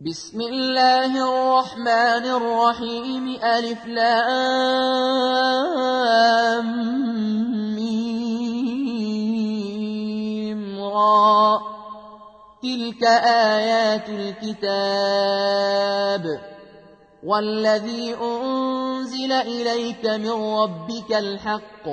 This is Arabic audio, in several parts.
بسم الله الرحمن الرحيم ألف لام ميم را تلك آيات الكتاب والذي أنزل إليك من ربك الحق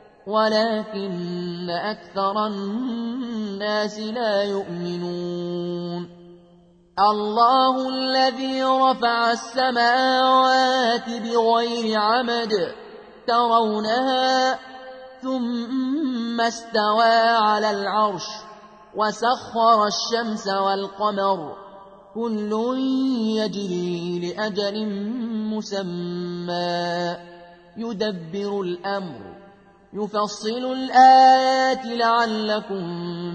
ولكن أكثر الناس لا يؤمنون الله الذي رفع السماوات بغير عمد ترونها ثم استوى على العرش وسخر الشمس والقمر كل يجري لأجل مسمى يدبر الأمر يفصل الآيات لعلكم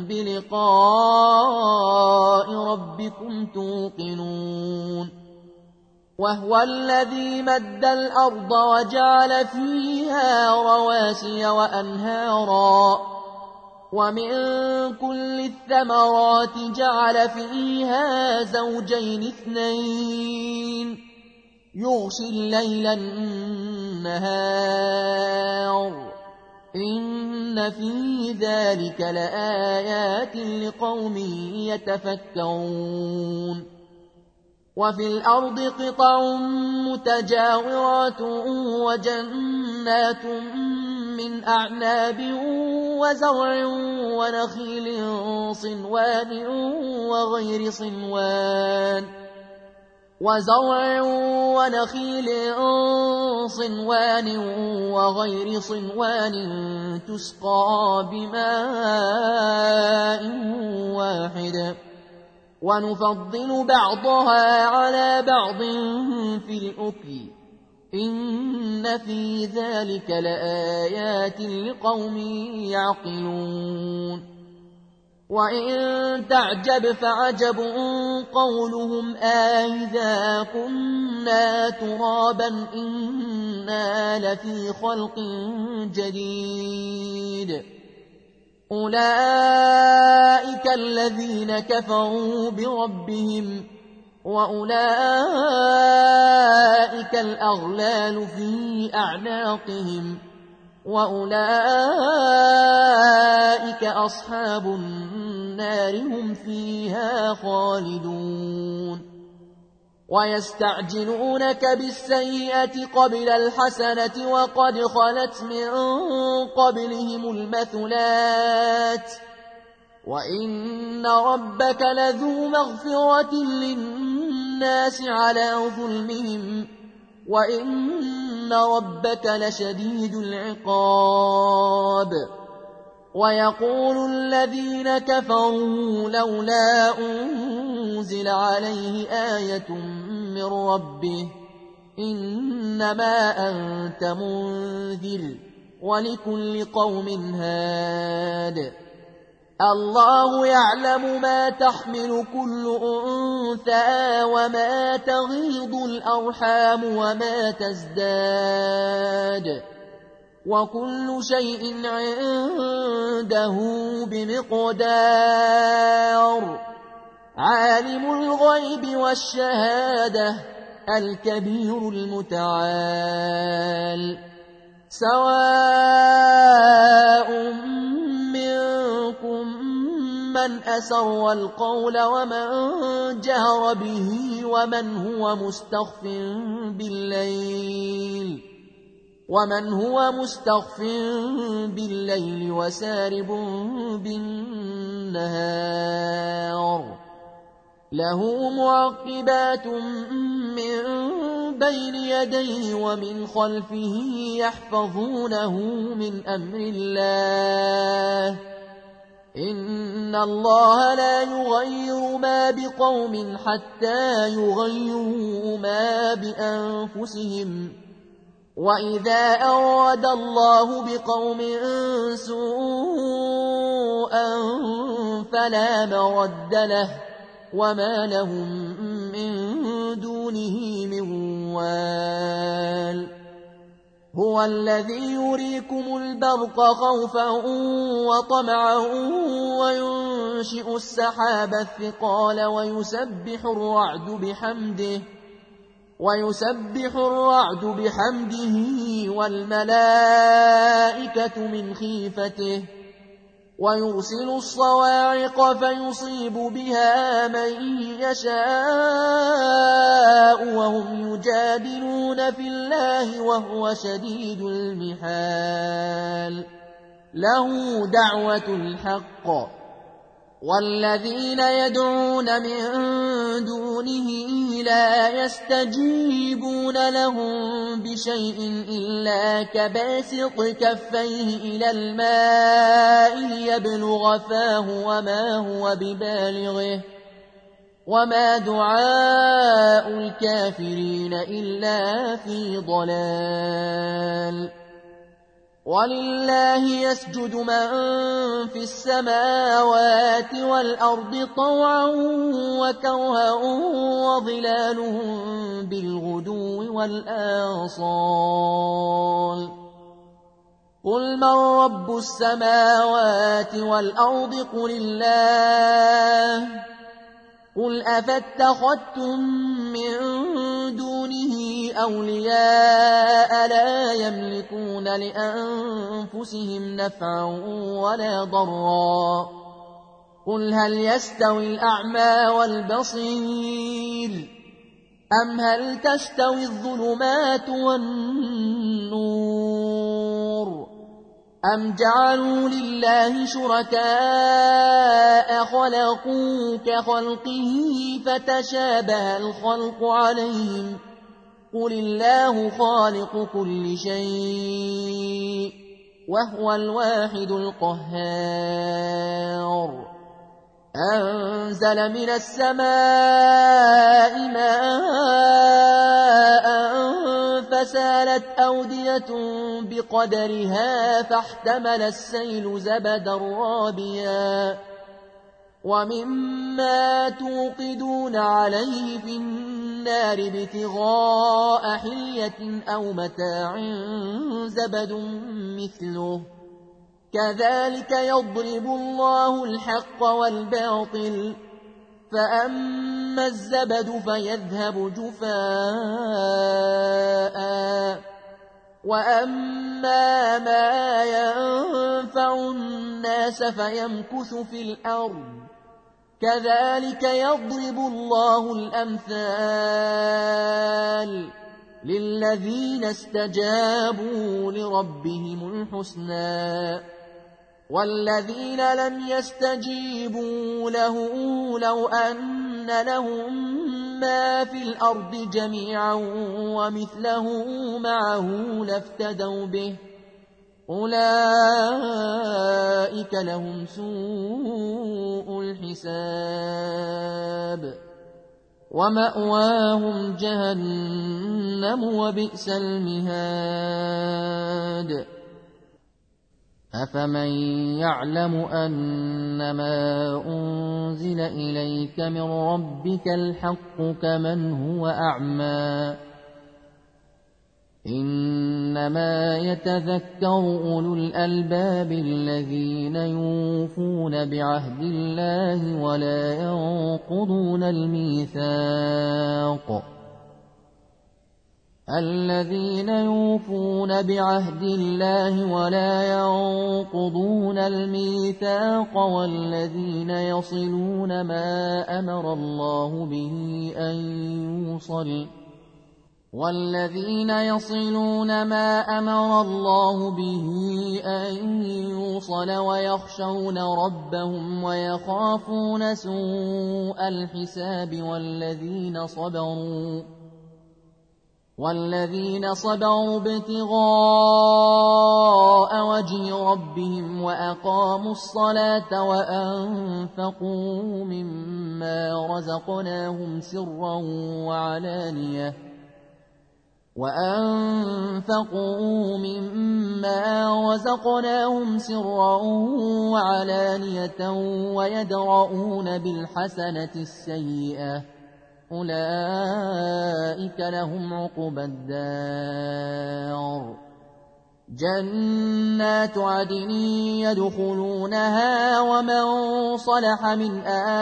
بلقاء ربكم توقنون وهو الذي مد الأرض وجعل فيها رواسي وأنهارا ومن كل الثمرات جعل فيها زوجين اثنين يغشي الليل النهار إن في ذلك لآيات لقوم يتفكرون وفي الأرض قطع متجاورات وجنات من أعناب وزرع ونخيل صنوان وغير صنوان تسقى بماء واحد ونفضل بعضها على بعض في الأكل إن في ذلك لآيات لقوم يعقلون وإن تعجب فعجب قولهم أإذا كنا ترابا إنا لفي خلق جديد أولئك الذين كفروا بربهم وأولئك الأغلال في أعناقهم وأولئك أصحاب النار هم فيها خالدون ويستعجلونك بالسيئة قبل الحسنة وقد خلت من قبلهم المثلات وإن ربك لذو مغفرة للناس على ظلمهم وإن ربك لشديد العقاب ويقول الذين كفروا لولا أنزل عليه آية من ربه إنما أنت منذر ولكل قوم هاد الله يعلم ما تحمل كل أنثى وما تغيض الأرحام وما تزداد وكل شيء عنده بمقدار عالم الغيب والشهادة الكبير المتعال سواء منكم من أسر القول ومن جهر به ومن هو مستخف بالليل وسارب بالنهار له معقبات من بين يديه ومن خلفه يحفظونه من أمر الله إن الله لا يغير ما بقوم حتى يغيروا ما بأنفسهم وإذا أراد الله بقوم سوءا فلا مرد له وما لهم من دونه من وال هو الذي يريكم البرق خوفا وطمعا وينشئ السحاب الثقال ويسبح الرعد بحمده والملائكة من خيفته ويرسل الصواعق فيصيب بها من يشاء وهم يجادلون في الله وهو شديد المحال له دعوة الحق والذين يدعون من دونه لا يستجيبون لهم بشيء إلا كباسط كفيه إلى الماء ليبلغ فاه وما هو ببالغه وما دعاء الكافرين إلا في ضلال ولله يسجد من في السماوات والأرض طوعا وكرها وظلالهم بالغدو والآصال قل من رب السماوات والأرض قل الله قل أفاتخذتم من دونه أولياء لا يملكون لأنفسهم نفعا ولا ضرا قل هل يستوي الأعمى والبصير أم هل تستوي الظلمات والنور أم جعلوا لله شركاء خلقوا كخلقه فتشابه الخلق عليهم قل الله خالق كل شيء وهو الواحد القهار أنزل من السماء ماء فسالت أودية بقدرها فاحتمل السيل زبدا رابيا ومما توقدون عليه في النار ابتغاء حلية أو متاع زبد مثله كذلك يضرب الله الحق والباطل فأما الزبد فيذهب جفاء وأما ما ينفع الناس فيمكث في الأرض كذلك يضرب الله الأمثال للذين استجابوا لربهم الحسنى والذين لم يستجيبوا له لو أن لهم ما في الأرض جميعا ومثله معه لافتدوا به أولئك لهم سوء الحساب ومأواهم جهنم وبئس المهاد أفمن يعلم أنما أنزل إليك من ربك الحق كمن هو أعمى إنما يتذكر أولو الألباب الذين يوفون بعهد الله ولا ينقضون الميثاق الذين يوفون بعهد الله ولا ينقضون الميثاق والذين يصلون ما أمر الله به أن يوصل ويخشون ربهم ويخافون سوء الحساب والذين صبروا ابتغاء وجه ربهم وأقاموا الصلاة وأنفقوا مما رزقناهم سرا وعلانية ويدرؤون بالحسنة السيئة أولئك لهم عقبى الدار جنات عدن يدخلونها ومن صلح من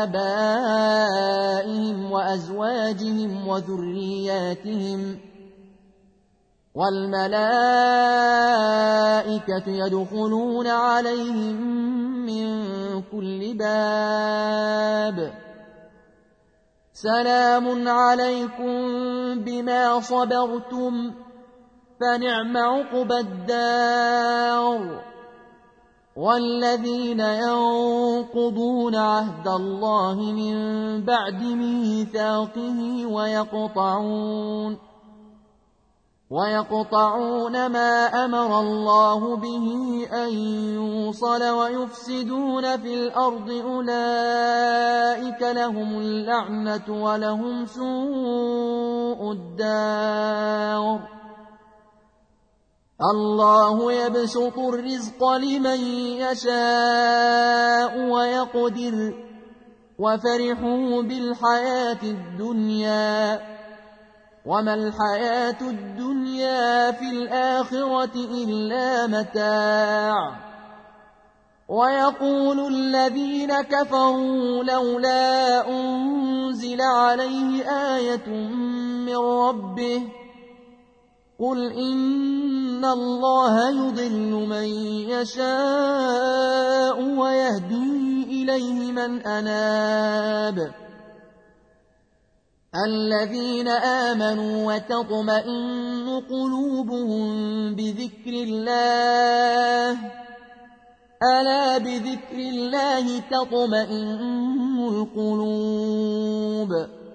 آبائهم وأزواجهم وذرياتهم والملائكة يدخلون عليهم من كل باب سلام عليكم بما صبرتم فنعم عقبى الدار. والذين ينقضون عهد الله من بعد ميثاقه ويقطعون ما أمر الله به أن يوصل ويفسدون في الأرض أولئك لهم اللعنة ولهم سوء الدار. الله يبسط الرزق لمن يشاء ويقدر وفرحوا بالحياة الدنيا وما الحياة الدنيا في الآخرة إلا متاع. ويقول الذين كفروا لولا أنزل عليه آية من ربه قل إن الله يضل من يشاء ويهدي إليه من أناب. الذين آمنوا وتطمئن قلوبهم بذكر الله ألا بذكر الله تطمئن القلوب.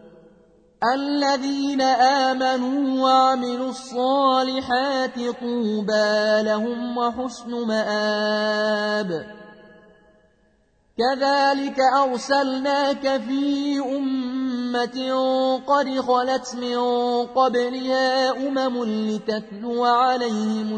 الذين آمنوا وعملوا الصالحات طوبى لهم وحسن مآب. كذلك أرسلناك في أمة قد خلت من قبلها لتتلو عليهم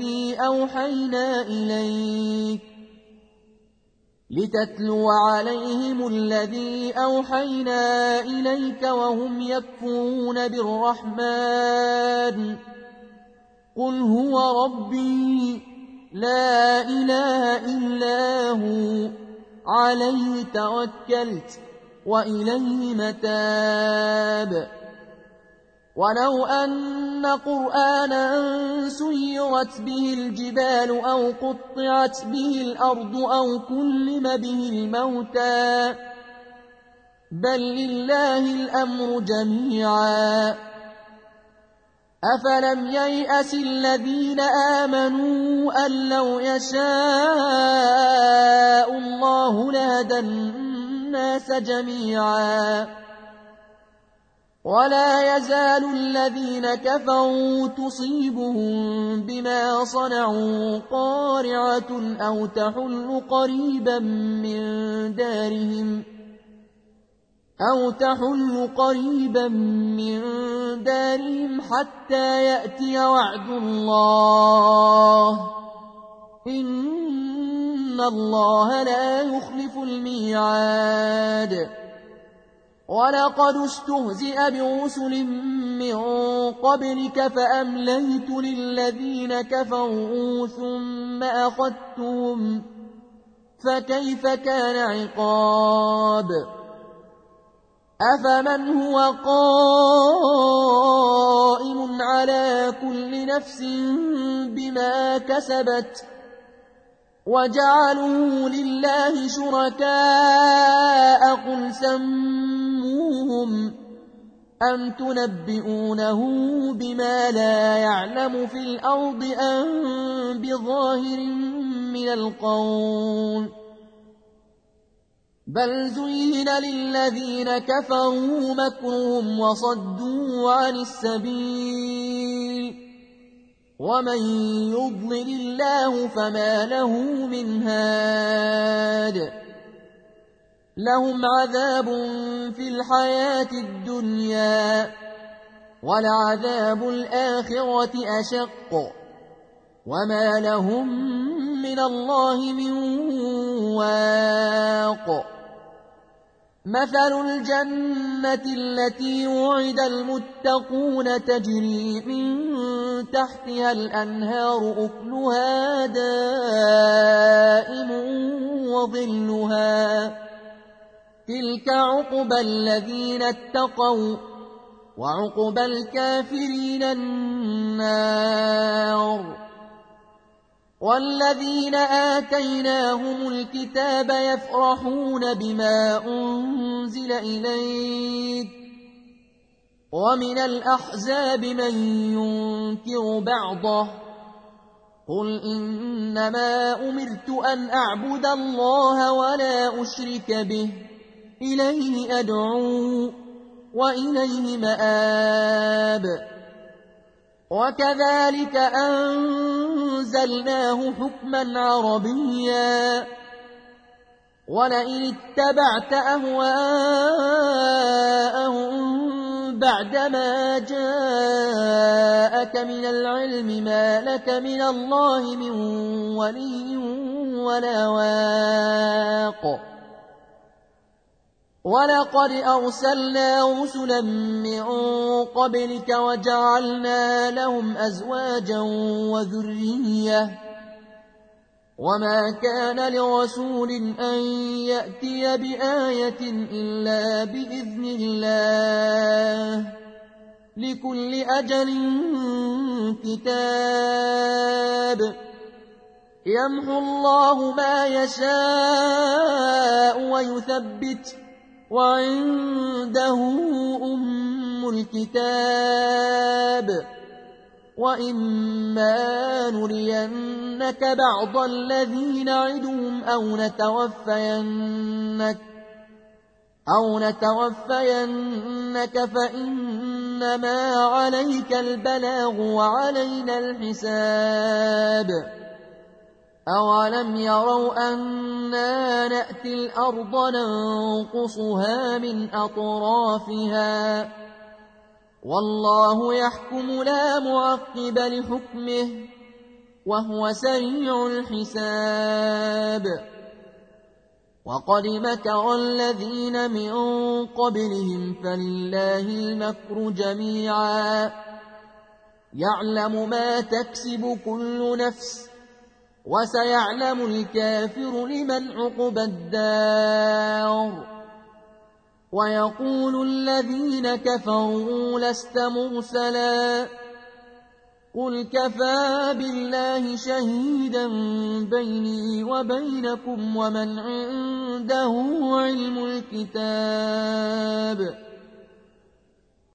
الذي أوحينا إليك وهم يكفرون بالرحمن قل هو ربي لا إله إلا هو عليه توكلت وإليه متاب. ولو أن قرآنا سيرت به الجبال أو قطعت به الأرض أو كلم به الموتى بل لله الأمر جميعا. أفلم ييأس الذين آمنوا أن لو يشاء الله لهدى الناس جميعا. ولا يزال الذين كفروا تصيبهم بما صنعوا قارعة أو تحل قريبا من دارهم حتى يأتي وعد الله إن الله لا يخلف الميعاد. ولقد استهزئ برسل من قبلك فأمليت للذين كفروا ثم أخذتهم فكيف كان عقاب. أفمن هو قائم على كل نفس بما كسبت وجعلوا لله شركاء قل سموهم أم تنبئونه بما لا يعلم في الأرض أم بظاهر من القول بل زين للذين كفروا مكرهم وصدوا عن السبيل ومن يضلل الله فما له من هاد. لهم عذاب في الحياة الدنيا ولعذاب الآخرة أشق وما لهم من الله من واق. مثل الجنة التي وعد المتقون تجري من تحتها الأنهار أكلها دائم وظلها تلك عقبى الذين اتقوا وعقبى الكافرين النار والذين آتيناهم الكتاب يفرحون بما أنزل إليك ومن الأحزاب من ينكر بعضه قل إنما أمرت أن أعبد الله ولا أشرك به إليه أدعو وإليه مآب وكذلك أنزلناه حكما عربيا ولئن اتبعت أهواءهم بعدما جاءك من العلم ما لك من الله من ولي ولا واق ولقد أرسلنا رسلا من قبلك وجعلنا لهم أزواجا وذرية وما كان لرسول أن يأتي بآية إلا بإذن الله لكل أجل كتاب يمحو الله ما يشاء ويثبت وعنده أم الكتاب وإما نرينك بعض الذي نعدهم أو نتوفينك فإنما عليك البلاغ وعلينا الحساب أولم يروا أنا نأتي الأرض ننقصها من أطرافها والله يحكم لا معقب لحكمه وهو سريع الحساب وقد مكر الذين من قبلهم فلله المكر جميعا يعلم ما تكسب كل نفس وسيعلم الكافر لمن عقبى الدار ويقول الذين كفروا لست مرسلا قل كفى بالله شهيدا بيني وبينكم ومن عنده علم الكتاب